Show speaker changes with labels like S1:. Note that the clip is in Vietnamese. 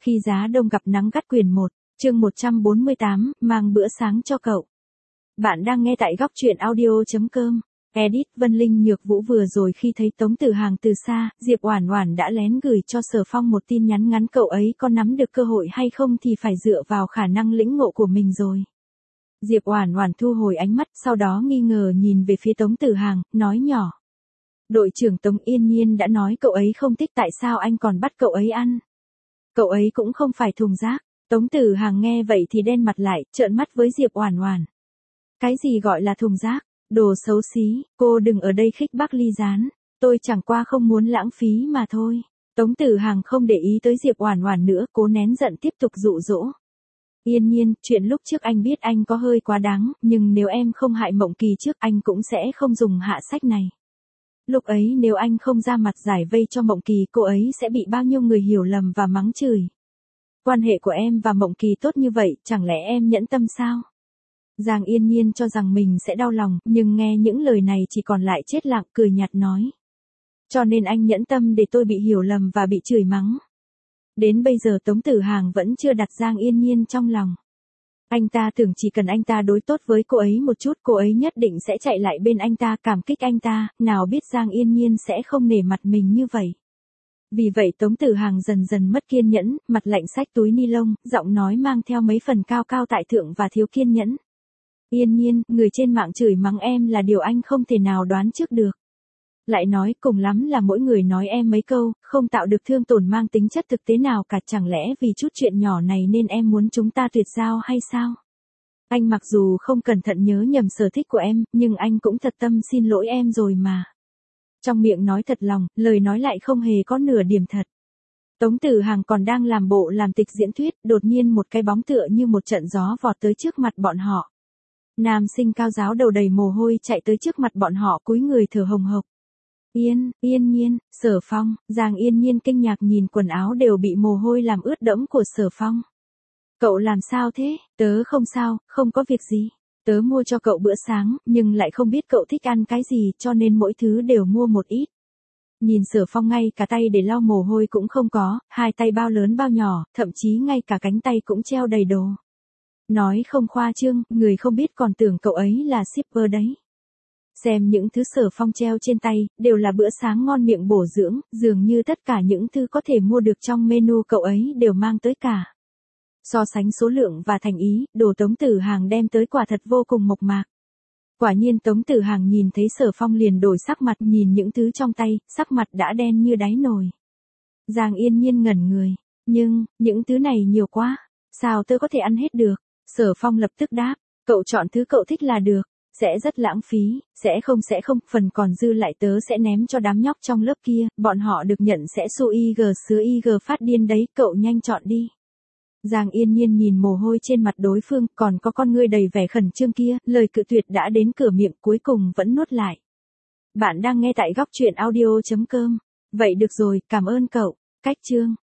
S1: Khi giá đông gặp nắng gắt quyển 1, chương 148, mang bữa sáng cho cậu. Bạn đang nghe tại góc truyện audio.com. Edit Vân Linh Nhược Vũ vừa rồi khi thấy Tống Tử Hàng từ xa, Diệp Oản Oản đã lén gửi cho Sở Phong một tin nhắn ngắn, cậu ấy có nắm được cơ hội hay không thì phải dựa vào khả năng lĩnh ngộ của mình rồi. Diệp Oản Oản thu hồi ánh mắt, sau đó nghi ngờ nhìn về phía Tống Tử Hàng, nói nhỏ. Đội trưởng Tống Yên Nhiên đã nói cậu ấy không thích, tại sao anh còn bắt cậu ấy ăn? Cậu ấy cũng không phải thùng rác. Tống Tử Hàng nghe vậy thì đen mặt lại, trợn mắt với Diệp Oản Oản. Cái gì gọi là thùng rác? Đồ xấu xí, cô đừng ở đây khích bác ly gián. Tôi chẳng qua không muốn lãng phí mà thôi. Tống Tử Hàng không để ý tới Diệp Oản Oản nữa, cố nén giận tiếp tục dụ dỗ. Yên Nhiên, chuyện lúc trước anh biết anh có hơi quá đáng, nhưng nếu em không hại Mộng Kỳ trước anh cũng sẽ không dùng hạ sách này. Lúc ấy nếu anh không ra mặt giải vây cho Mộng Kỳ, cô ấy sẽ bị bao nhiêu người hiểu lầm và mắng chửi. Quan hệ của em và Mộng Kỳ tốt như vậy, chẳng lẽ em nhẫn tâm sao? Giang Yên Nhiên cho rằng mình sẽ đau lòng, nhưng nghe những lời này chỉ còn lại chết lặng, cười nhạt nói. Cho nên anh nhẫn tâm để tôi bị hiểu lầm và bị chửi mắng. Đến bây giờ Tống Tử Hàng vẫn chưa đặt Giang Yên Nhiên trong lòng. Anh ta tưởng chỉ cần anh ta đối tốt với cô ấy một chút, cô ấy nhất định sẽ chạy lại bên anh ta cảm kích anh ta, nào biết Giang Yên Nhiên sẽ không nể mặt mình như vậy. Vì vậy Tống Tử Hàng dần dần mất kiên nhẫn, mặt lạnh xách túi ni lông, giọng nói mang theo mấy phần cao cao tại thượng và thiếu kiên nhẫn. Yên Nhiên, người trên mạng chửi mắng em là điều anh không thể nào đoán trước được. Lại nói cùng lắm là mỗi người nói em mấy câu, không tạo được thương tổn mang tính chất thực tế nào cả, chẳng lẽ vì chút chuyện nhỏ này nên em muốn chúng ta tuyệt giao hay sao? Anh mặc dù không cẩn thận nhớ nhầm sở thích của em, nhưng anh cũng thật tâm xin lỗi em rồi mà. Trong miệng nói thật lòng, lời nói lại không hề có nửa điểm thật. Tống Tử Hàng còn đang làm bộ làm tịch diễn thuyết, đột nhiên một cái bóng tựa như một trận gió vọt tới trước mặt bọn họ. Nam sinh cao giáo đầu đầy mồ hôi chạy tới trước mặt bọn họ, cúi người thở hồng hộc. Yên Nhiên, Sở Phong. Giang Yên Nhiên kinh ngạc nhìn quần áo đều bị mồ hôi làm ướt đẫm của Sở Phong. Cậu làm sao thế? Tớ không sao, không có việc gì. Tớ mua cho cậu bữa sáng, nhưng lại không biết cậu thích ăn cái gì, cho nên mỗi thứ đều mua một ít. Nhìn Sở Phong ngay cả tay để lau mồ hôi cũng không có, hai tay bao lớn bao nhỏ, thậm chí ngay cả cánh tay cũng treo đầy đồ. Nói không khoa trương, người không biết còn tưởng cậu ấy là shipper đấy. Xem những thứ Sở Phong treo trên tay, đều là bữa sáng ngon miệng bổ dưỡng, dường như tất cả những thứ có thể mua được trong menu cậu ấy đều mang tới cả. So sánh số lượng và thành ý, đồ Tống Tử Hàng đem tới quả thật vô cùng mộc mạc. Quả nhiên Tống Tử Hàng nhìn thấy Sở Phong liền đổi sắc mặt, nhìn những thứ trong tay, sắc mặt đã đen như đáy nồi. Giang Yên Nhiên ngẩn người, nhưng, những thứ này nhiều quá, sao tớ có thể ăn hết được? Sở Phong lập tức đáp, cậu chọn thứ cậu thích là được, sẽ rất lãng phí, sẽ không, phần còn dư lại tớ sẽ ném cho đám nhóc trong lớp kia, bọn họ được nhận sẽ su IG sứa IG phát điên đấy, cậu nhanh chọn đi. Giang Yên Nhiên nhìn mồ hôi trên mặt đối phương, còn có con ngươi đầy vẻ khẩn trương kia, lời cự tuyệt đã đến cửa miệng cuối cùng vẫn nuốt lại. Bạn đang nghe tại góc truyện audio.com. Vậy được rồi, cảm ơn cậu. Cách chương.